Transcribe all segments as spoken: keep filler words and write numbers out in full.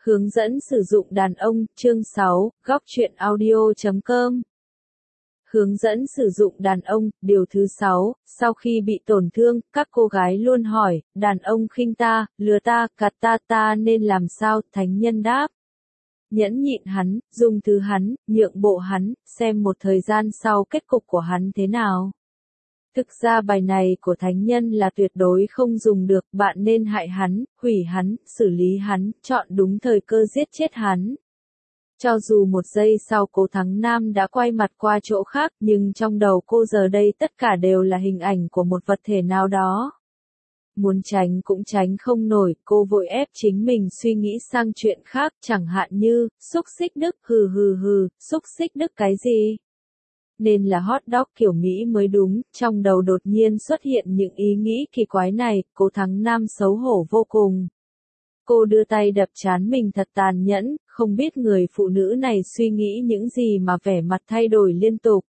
Hướng dẫn sử dụng đàn ông, chương sáu, góc truyện audio chấm com. Hướng dẫn sử dụng đàn ông, điều thứ sáu, sau khi bị tổn thương, các cô gái luôn hỏi, đàn ông khinh ta, lừa ta, gạt ta, ta nên làm sao, thánh nhân đáp. Nhẫn nhịn hắn, dùng thứ hắn, nhượng bộ hắn, xem một thời gian sau kết cục của hắn thế nào. Thực ra bài này của thánh nhân là tuyệt đối không dùng được, bạn nên hại hắn, hủy hắn, xử lý hắn, chọn đúng thời cơ giết chết hắn. Cho dù một giây sau Cố Thắng Nam đã quay mặt qua chỗ khác, nhưng trong đầu cô giờ đây tất cả đều là hình ảnh của một vật thể nào đó. Muốn tránh cũng tránh không nổi, cô vội ép chính mình suy nghĩ sang chuyện khác, chẳng hạn như, xúc xích Đức, hừ hừ hừ, xúc xích Đức cái gì? Nên là hot dog kiểu Mỹ mới đúng, trong đầu đột nhiên xuất hiện những ý nghĩ kỳ quái này, Cố Thắng Nam xấu hổ vô cùng. Cô đưa tay đập trán mình thật tàn nhẫn, không biết người phụ nữ này suy nghĩ những gì mà vẻ mặt thay đổi liên tục.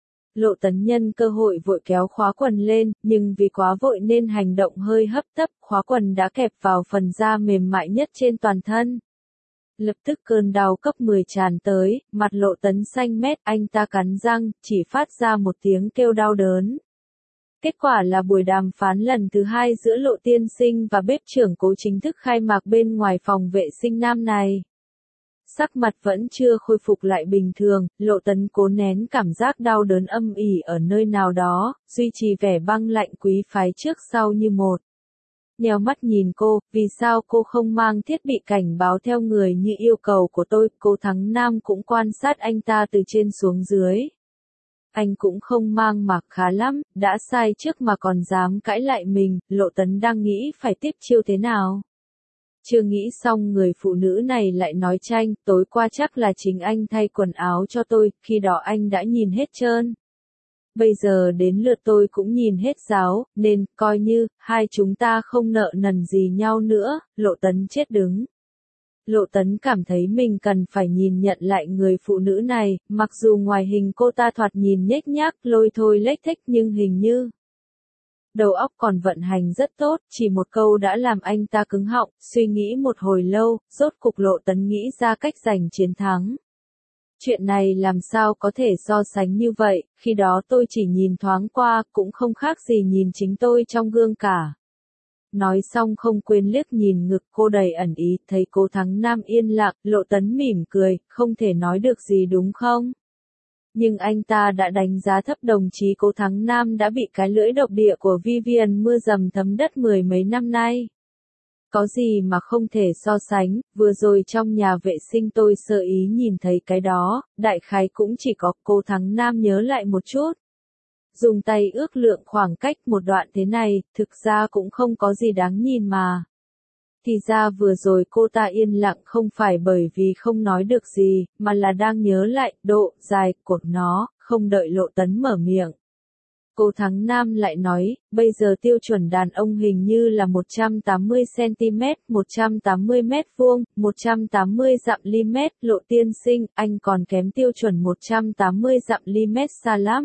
Lộ Tấn nhân cơ hội vội kéo khóa quần lên, nhưng vì quá vội nên hành động hơi hấp tấp, khóa quần đã kẹp vào phần da mềm mại nhất trên toàn thân. Lập tức cơn đau cấp mười tràn tới, mặt Lộ Tấn xanh mét, anh ta cắn răng, chỉ phát ra một tiếng kêu đau đớn. Kết quả là buổi đàm phán lần thứ hai giữa Lộ tiên sinh và bếp trưởng Cố chính thức khai mạc bên ngoài phòng vệ sinh nam này. Sắc mặt vẫn chưa khôi phục lại bình thường, Lộ Tấn cố nén cảm giác đau đớn âm ỉ ở nơi nào đó, duy trì vẻ băng lạnh quý phái trước sau như một. Nheo mắt nhìn cô, vì sao cô không mang thiết bị cảnh báo theo người như yêu cầu của tôi, Cố Thắng Nam cũng quan sát anh ta từ trên xuống dưới. Anh cũng không mang mà khá lắm, đã sai trước mà còn dám cãi lại mình, Lộ Tấn đang nghĩ phải tiếp chiêu thế nào. Chưa nghĩ xong người phụ nữ này lại nói tranh, tối qua chắc là chính anh thay quần áo cho tôi, khi đó anh đã nhìn hết trơn. Bây giờ đến lượt tôi cũng nhìn hết ráo, nên, coi như, hai chúng ta không nợ nần gì nhau nữa, Lộ Tấn chết đứng. Lộ Tấn cảm thấy mình cần phải nhìn nhận lại người phụ nữ này, mặc dù ngoài hình cô ta thoạt nhìn nhếch nhác, lôi thôi lếch thếch nhưng hình như đầu óc còn vận hành rất tốt, chỉ một câu đã làm anh ta cứng họng, suy nghĩ một hồi lâu, rốt cục Lộ Tấn nghĩ ra cách giành chiến thắng. Chuyện này làm sao có thể so sánh như vậy, khi đó tôi chỉ nhìn thoáng qua, cũng không khác gì nhìn chính tôi trong gương cả. Nói xong không quên liếc nhìn ngực cô đầy ẩn ý, thấy Cố Thắng Nam yên lặng, Lộ Tấn mỉm cười, không thể nói được gì đúng không? Nhưng anh ta đã đánh giá thấp đồng chí Cố Thắng Nam đã bị cái lưỡi độc địa của Vivian mưa dầm thấm đất mười mấy năm nay. Có gì mà không thể so sánh, vừa rồi trong nhà vệ sinh tôi sơ ý nhìn thấy cái đó, đại khái cũng chỉ có Cố Thắng Nam nhớ lại một chút. Dùng tay ước lượng khoảng cách một đoạn thế này, thực ra cũng không có gì đáng nhìn mà. Thì ra vừa rồi cô ta yên lặng không phải bởi vì không nói được gì, mà là đang nhớ lại độ dài của nó, không đợi Lộ Tấn mở miệng. Cố Thắng Nam lại nói, bây giờ tiêu chuẩn đàn ông hình như là một trăm tám mươi xăng-ti-mét, một trăm tám mươi mét vuông, một trăm tám mươi dặm li mét, Lộ tiên sinh, anh còn kém tiêu chuẩn một trăm tám mươi dặm li mét xa lắm.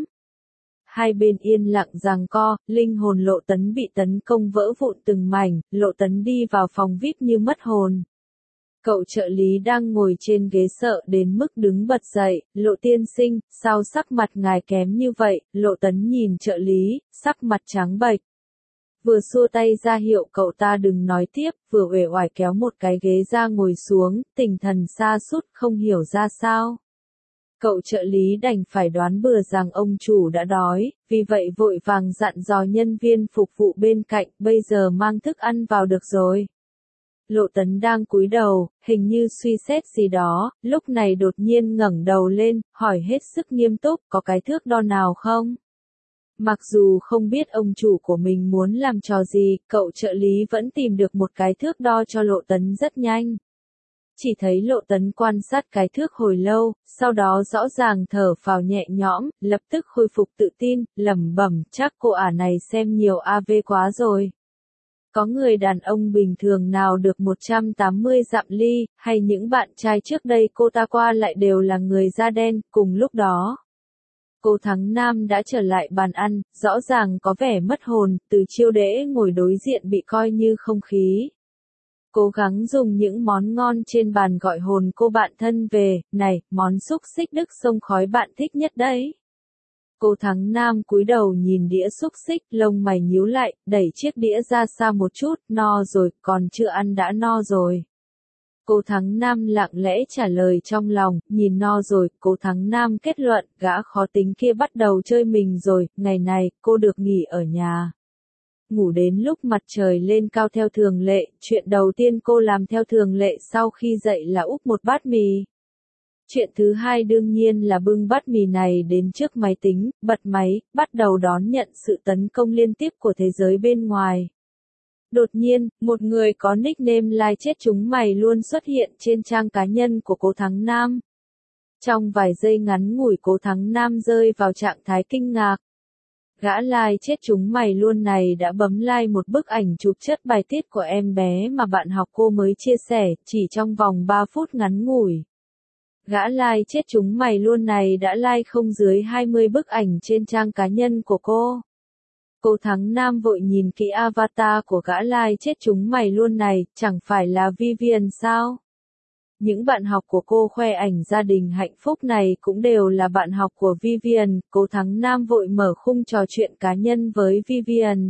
Hai bên yên lặng giằng co, linh hồn Lộ Tấn bị tấn công vỡ vụn từng mảnh, Lộ Tấn đi vào phòng vi ai pi như mất hồn. Cậu trợ lý đang ngồi trên ghế sợ đến mức đứng bật dậy, Lộ tiên sinh, sao sắc mặt ngài kém như vậy, Lộ Tấn nhìn trợ lý, sắc mặt trắng bệch. Vừa xua tay ra hiệu cậu ta đừng nói tiếp, vừa uể oải kéo một cái ghế ra ngồi xuống, tinh thần sa sút không hiểu ra sao. Cậu trợ lý đành phải đoán bừa rằng ông chủ đã đói, vì vậy vội vàng dặn dò nhân viên phục vụ bên cạnh, bây giờ mang thức ăn vào được rồi. Lộ Tấn đang cúi đầu, hình như suy xét gì đó, lúc này đột nhiên ngẩng đầu lên, hỏi hết sức nghiêm túc, có cái thước đo nào không? Mặc dù không biết ông chủ của mình muốn làm trò gì, cậu trợ lý vẫn tìm được một cái thước đo cho Lộ Tấn rất nhanh. Chỉ thấy Lộ Tấn quan sát cái thước hồi lâu, sau đó rõ ràng thở phào nhẹ nhõm, lập tức khôi phục tự tin, lẩm bẩm, chắc cô ả này xem nhiều a vê quá rồi. Có người đàn ông bình thường nào được một trăm tám mươi dặm ly, hay những bạn trai trước đây cô ta qua lại đều là người da đen, cùng lúc đó. Cố Thắng Nam đã trở lại bàn ăn, rõ ràng có vẻ mất hồn, từ chiêu đễ ngồi đối diện bị coi như không khí. Cố gắng dùng những món ngon trên bàn gọi hồn cô bạn thân về, này, món xúc xích Đức sông khói bạn thích nhất đấy. Cô Thắng Nam cúi đầu nhìn đĩa xúc xích, lông mày nhíu lại, đẩy chiếc đĩa ra xa một chút, no rồi, còn chưa ăn đã no rồi. Cô Thắng Nam lặng lẽ trả lời trong lòng, nhìn no rồi, cô Thắng Nam kết luận, gã khó tính kia bắt đầu chơi mình rồi, ngày này, cô được nghỉ ở nhà. Ngủ đến lúc mặt trời lên cao theo thường lệ, chuyện đầu tiên cô làm theo thường lệ sau khi dậy là úp một bát mì. Chuyện thứ hai đương nhiên là bưng bát mì này đến trước máy tính, bật máy, bắt đầu đón nhận sự tấn công liên tiếp của thế giới bên ngoài. Đột nhiên, một người có nickname lai chết chúng mày luôn xuất hiện trên trang cá nhân của cô Thắng Nam. Trong vài giây ngắn ngủi cô Thắng Nam rơi vào trạng thái kinh ngạc. Gã lai chết chúng mày luôn này đã bấm like một bức ảnh chụp chất bài tiết của em bé mà bạn học cô mới chia sẻ, chỉ trong vòng ba phút ngắn ngủi. Gã lai chết chúng mày luôn này đã like không dưới hai mươi bức ảnh trên trang cá nhân của cô. Cô Thắng Nam vội nhìn kỹ avatar của gã lai chết chúng mày luôn này, chẳng phải là Vivian sao? Những bạn học của cô khoe ảnh gia đình hạnh phúc này cũng đều là bạn học của Vivian, cô Thắng Nam vội mở khung trò chuyện cá nhân với Vivian.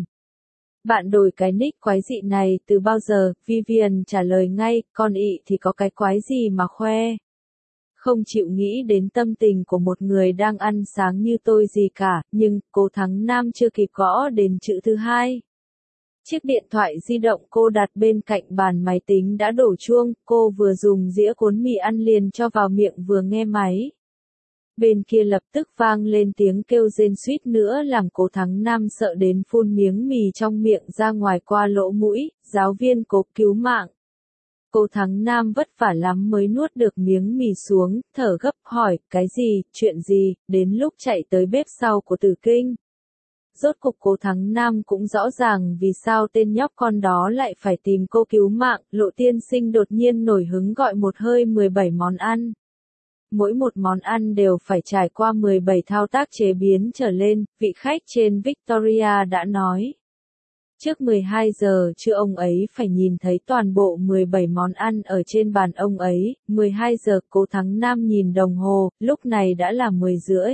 Bạn đổi cái nick quái dị này từ bao giờ? Vivian trả lời ngay, con ị thì có cái quái gì mà khoe. Không chịu nghĩ đến tâm tình của một người đang ăn sáng như tôi gì cả, nhưng cô Thắng Nam chưa kịp gõ đến chữ thứ hai. Chiếc điện thoại di động cô đặt bên cạnh bàn máy tính đã đổ chuông, cô vừa dùng dĩa cuốn mì ăn liền cho vào miệng vừa nghe máy. Bên kia lập tức vang lên tiếng kêu rên suýt nữa làm cô Thắng Nam sợ đến phun miếng mì trong miệng ra ngoài qua lỗ mũi, giáo viên cố cứu mạng. Cô Thắng Nam vất vả lắm mới nuốt được miếng mì xuống, thở gấp hỏi, cái gì, chuyện gì, đến lúc chạy tới bếp sau của Tử Kinh. Rốt cục cô Thắng Nam cũng rõ ràng vì sao tên nhóc con đó lại phải tìm cô cứu mạng, Lộ tiên sinh đột nhiên nổi hứng gọi một hơi mười bảy món ăn. Mỗi một món ăn đều phải trải qua mười bảy thao tác chế biến trở lên, vị khách trên Victoria đã nói. Trước mười hai giờ trưa ông ấy phải nhìn thấy toàn bộ mười bảy món ăn ở trên bàn ông ấy, mười hai giờ cô Thắng Nam nhìn đồng hồ, lúc này đã là mười rưỡi.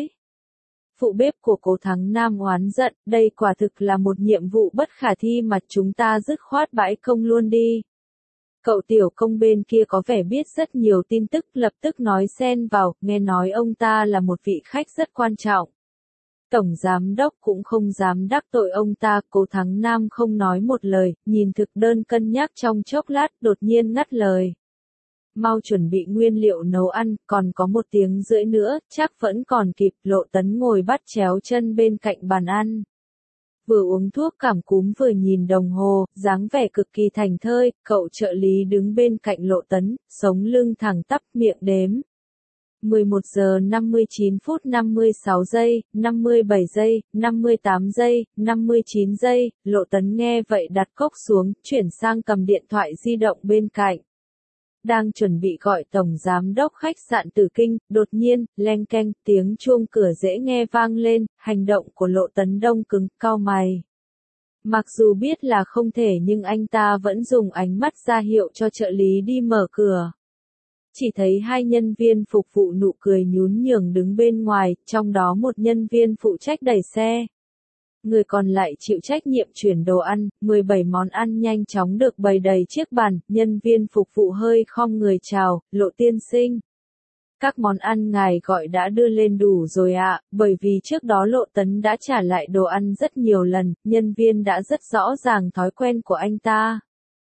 Phụ bếp của cô Thắng Nam oán giận, đây quả thực là một nhiệm vụ bất khả thi mà chúng ta dứt khoát bãi công luôn đi. Cậu tiểu công bên kia có vẻ biết rất nhiều tin tức lập tức nói xen vào, nghe nói ông ta là một vị khách rất quan trọng. Tổng giám đốc cũng không dám đắc tội ông ta, cô Thắng Nam không nói một lời, nhìn thực đơn cân nhắc trong chốc lát, đột nhiên ngắt lời. Mau chuẩn bị nguyên liệu nấu ăn, còn có một tiếng rưỡi nữa, chắc vẫn còn kịp. Lộ Tấn ngồi bắt chéo chân bên cạnh bàn ăn. Vừa uống thuốc cảm cúm vừa nhìn đồng hồ, dáng vẻ cực kỳ thành thơi, cậu trợ lý đứng bên cạnh Lộ Tấn, sống lưng thẳng tắp miệng đếm. mười một giờ năm mươi chín phút năm mươi sáu giây, năm mươi bảy giây, năm mươi tám giây, năm mươi chín giây, Lộ Tấn nghe vậy đặt cốc xuống, chuyển sang cầm điện thoại di động bên cạnh. Đang chuẩn bị gọi tổng giám đốc khách sạn Tử Kinh, đột nhiên, leng keng, tiếng chuông cửa dễ nghe vang lên, hành động của Lộ Tấn đông cứng, cau mày. Mặc dù biết là không thể nhưng anh ta vẫn dùng ánh mắt ra hiệu cho trợ lý đi mở cửa. Chỉ thấy hai nhân viên phục vụ nụ cười nhún nhường đứng bên ngoài, trong đó một nhân viên phụ trách đẩy xe. Người còn lại chịu trách nhiệm chuyển đồ ăn, mười bảy món ăn nhanh chóng được bày đầy chiếc bàn, nhân viên phục vụ hơi khom người chào, Lộ tiên sinh. Các món ăn ngài gọi đã đưa lên đủ rồi ạ, bởi vì trước đó Lộ Tấn đã trả lại đồ ăn rất nhiều lần, nhân viên đã rất rõ ràng thói quen của anh ta.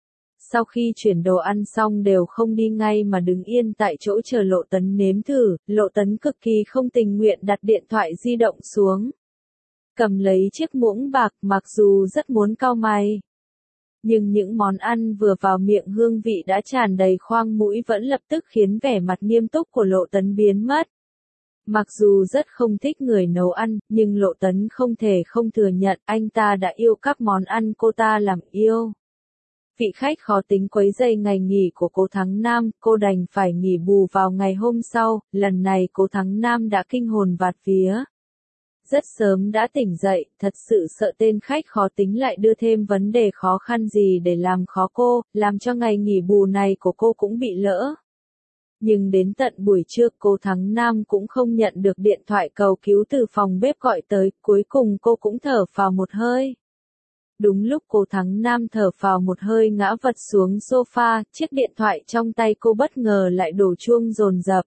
Sau khi chuyển đồ ăn xong đều không đi ngay mà đứng yên tại chỗ chờ Lộ Tấn nếm thử, Lộ Tấn cực kỳ không tình nguyện đặt điện thoại di động xuống. Cầm lấy chiếc muỗng bạc mặc dù rất muốn cau mày. Nhưng những món ăn vừa vào miệng hương vị đã tràn đầy khoang mũi vẫn lập tức khiến vẻ mặt nghiêm túc của Lộ Tấn biến mất. Mặc dù rất không thích người nấu ăn, nhưng Lộ Tấn không thể không thừa nhận anh ta đã yêu các món ăn cô ta làm yêu. Vị khách khó tính quấy rầy ngày nghỉ của cô Thắng Nam, cô đành phải nghỉ bù vào ngày hôm sau, lần này cô Thắng Nam đã kinh hồn bạt vía. rất sớm đã tỉnh dậy, thật sự sợ tên khách khó tính lại đưa thêm vấn đề khó khăn gì để làm khó cô, làm cho ngày nghỉ bù này của cô cũng bị lỡ. Nhưng đến tận buổi trưa cô Thắng Nam cũng không nhận được điện thoại cầu cứu từ phòng bếp gọi tới, cuối cùng cô cũng thở phào một hơi. Đúng lúc cô Thắng Nam thở phào một hơi ngã vật xuống sofa, chiếc điện thoại trong tay cô bất ngờ lại đổ chuông dồn dập.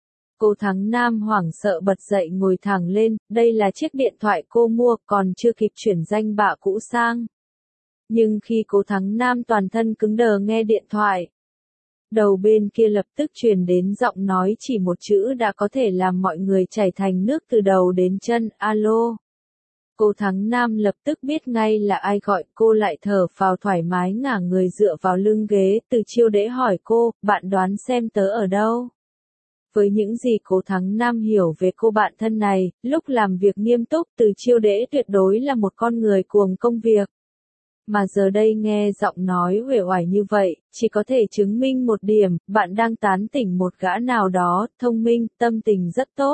Cô Thắng Nam hoảng sợ bật dậy ngồi thẳng lên, đây là chiếc điện thoại cô mua, còn chưa kịp chuyển danh bạ cũ sang. Nhưng khi cô Thắng Nam toàn thân cứng đờ nghe điện thoại, đầu bên kia lập tức truyền đến giọng nói chỉ một chữ đã có thể làm mọi người chảy thành nước từ đầu đến chân, alo. Cô Thắng Nam lập tức biết ngay là ai gọi, cô lại thở phào thoải mái ngả người dựa vào lưng ghế, Từ Chiêu Đễ hỏi cô, bạn đoán xem tớ ở đâu? Với những gì cô Thắng Nam hiểu về cô bạn thân này, lúc làm việc nghiêm túc Từ Chiêu Đễ tuyệt đối là một con người cuồng công việc. Mà giờ đây nghe giọng nói uể oải như vậy, chỉ có thể chứng minh một điểm, bạn đang tán tỉnh một gã nào đó, thông minh, tâm tình rất tốt.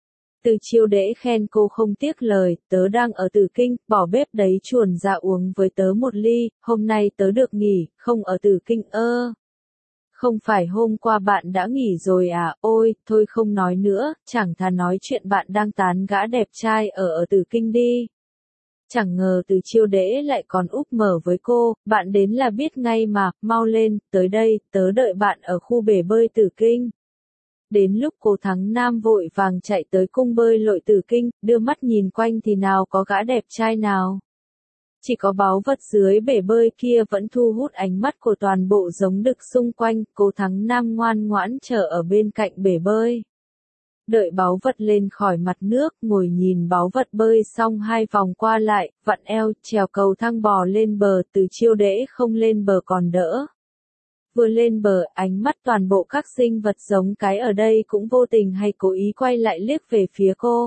Từ Chiêu Đễ khen cô không tiếc lời, tớ đang ở Tử Kinh, bỏ bếp đấy chuồn ra uống với tớ một ly, hôm nay tớ được nghỉ, không ở Tử Kinh ơ. Không phải hôm qua bạn đã nghỉ rồi à, ôi, thôi không nói nữa, chẳng thà nói chuyện bạn đang tán gã đẹp trai ở ở Tử Kinh đi. Chẳng ngờ Từ Chiêu Đễ lại còn úp mở với cô, bạn đến là biết ngay mà, mau lên, tới đây, tớ đợi bạn ở khu bể bơi Tử Kinh. Đến lúc cô Thắng Nam vội vàng chạy tới cung bơi lội Tử Kinh, đưa mắt nhìn quanh thì nào có gã đẹp trai nào. Chỉ có báu vật dưới bể bơi kia vẫn thu hút ánh mắt của toàn bộ giống đực xung quanh, cô Thắng Nam ngoan ngoãn chờ ở bên cạnh bể bơi. Đợi báu vật lên khỏi mặt nước, ngồi nhìn báu vật bơi xong hai vòng qua lại, vặn eo, trèo cầu thang bò lên bờ, Từ Chiêu Đễ không lên bờ còn đỡ. Vừa lên bờ, ánh mắt toàn bộ các sinh vật giống cái ở đây cũng vô tình hay cố ý quay lại liếc về phía cô.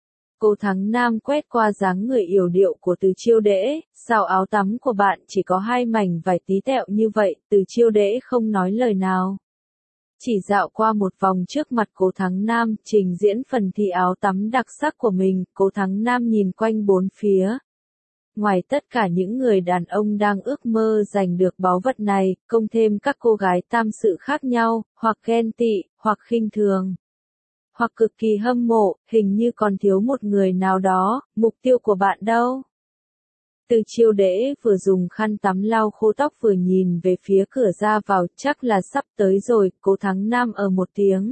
Cô Thắng Nam quét qua dáng người yểu điệu của Từ Chiêu Đễ, sao áo tắm của bạn chỉ có hai mảnh vải tí tẹo như vậy, Từ Chiêu Đễ không nói lời nào. Chỉ dạo qua một vòng trước mặt cô Thắng Nam, trình diễn phần thi áo tắm đặc sắc của mình, cô Thắng Nam nhìn quanh bốn phía. Ngoài tất cả những người đàn ông đang ước mơ giành được báu vật này, cộng thêm các cô gái tam sự khác nhau, hoặc ghen tị, hoặc khinh thường, hoặc cực kỳ hâm mộ, hình như còn thiếu một người nào đó, mục tiêu của bạn đâu? Từ Chiêu Đễ vừa dùng khăn tắm lau khô tóc vừa nhìn về phía cửa ra vào, chắc là sắp tới rồi, cô Thắng Nam ở một tiếng.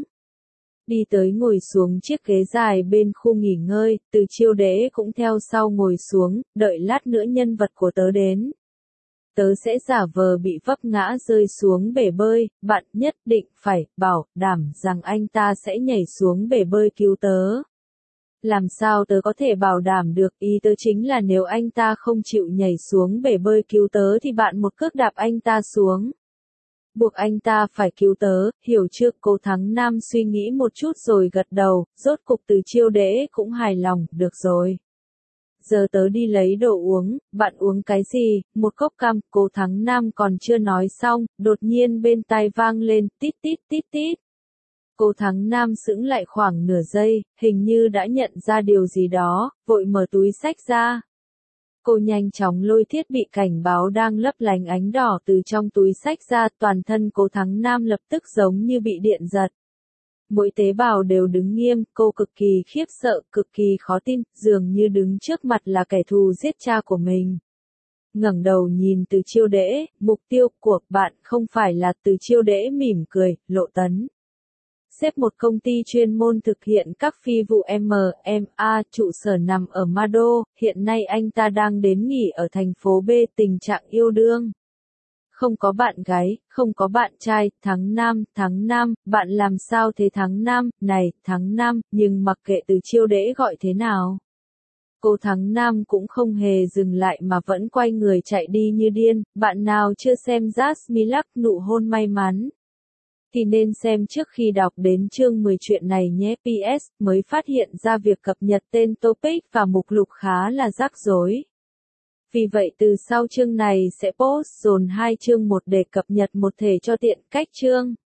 Đi tới ngồi xuống chiếc ghế dài bên khu nghỉ ngơi, Từ Chiêu Đễ cũng theo sau ngồi xuống, đợi lát nữa nhân vật của tớ đến. Tớ sẽ giả vờ bị vấp ngã rơi xuống bể bơi, bạn nhất định phải bảo đảm rằng anh ta sẽ nhảy xuống bể bơi cứu tớ. Làm sao tớ có thể bảo đảm được, ý tớ chính là nếu anh ta không chịu nhảy xuống bể bơi cứu tớ thì bạn một cước đạp anh ta xuống. Buộc anh ta phải cứu tớ, hiểu chưa? Cô Thắng Nam suy nghĩ một chút rồi gật đầu, rốt cục Từ Chiêu Đễ cũng hài lòng, được rồi. Giờ tớ đi lấy đồ uống, bạn uống cái gì? Một cốc cam, cô Thắng Nam còn chưa nói xong, đột nhiên bên tai vang lên, tít tít tít tít. Cô Thắng Nam sững lại khoảng nửa giây, hình như đã nhận ra điều gì đó, vội mở túi xách ra. Cô nhanh chóng lôi thiết bị cảnh báo đang lấp lánh ánh đỏ từ trong túi xách ra, toàn thân cô Thắng Nam lập tức giống như bị điện giật. Mỗi tế bào đều đứng nghiêm, cô cực kỳ khiếp sợ, cực kỳ khó tin, dường như đứng trước mặt là kẻ thù giết cha của mình. Ngẩng đầu nhìn Từ Chiêu Đễ, mục tiêu của bạn không phải là Từ Chiêu Đễ mỉm cười, Lộ Tấn. Xếp một công ty chuyên môn thực hiện các phi vụ em em a, trụ sở nằm ở Mado, hiện nay anh ta đang đến nghỉ ở thành phố B, tình trạng yêu đương. Không có bạn gái, không có bạn trai, Thắng Nam, Thắng Nam, bạn làm sao thế Thắng Nam, này, Thắng Nam, nhưng mặc kệ Từ Chiêu Đễ gọi thế nào. Cô Thắng Nam cũng không hề dừng lại mà vẫn quay người chạy đi như điên, bạn nào chưa xem Jasmine Luck nụ hôn may mắn thì nên xem trước khi đọc đến chương mười chuyện này nhé. pê ét mới phát hiện ra việc cập nhật tên topic và mục lục khá là rắc rối. Vì vậy từ sau chương này sẽ post dồn hai chương một để cập nhật một thể cho tiện cách chương.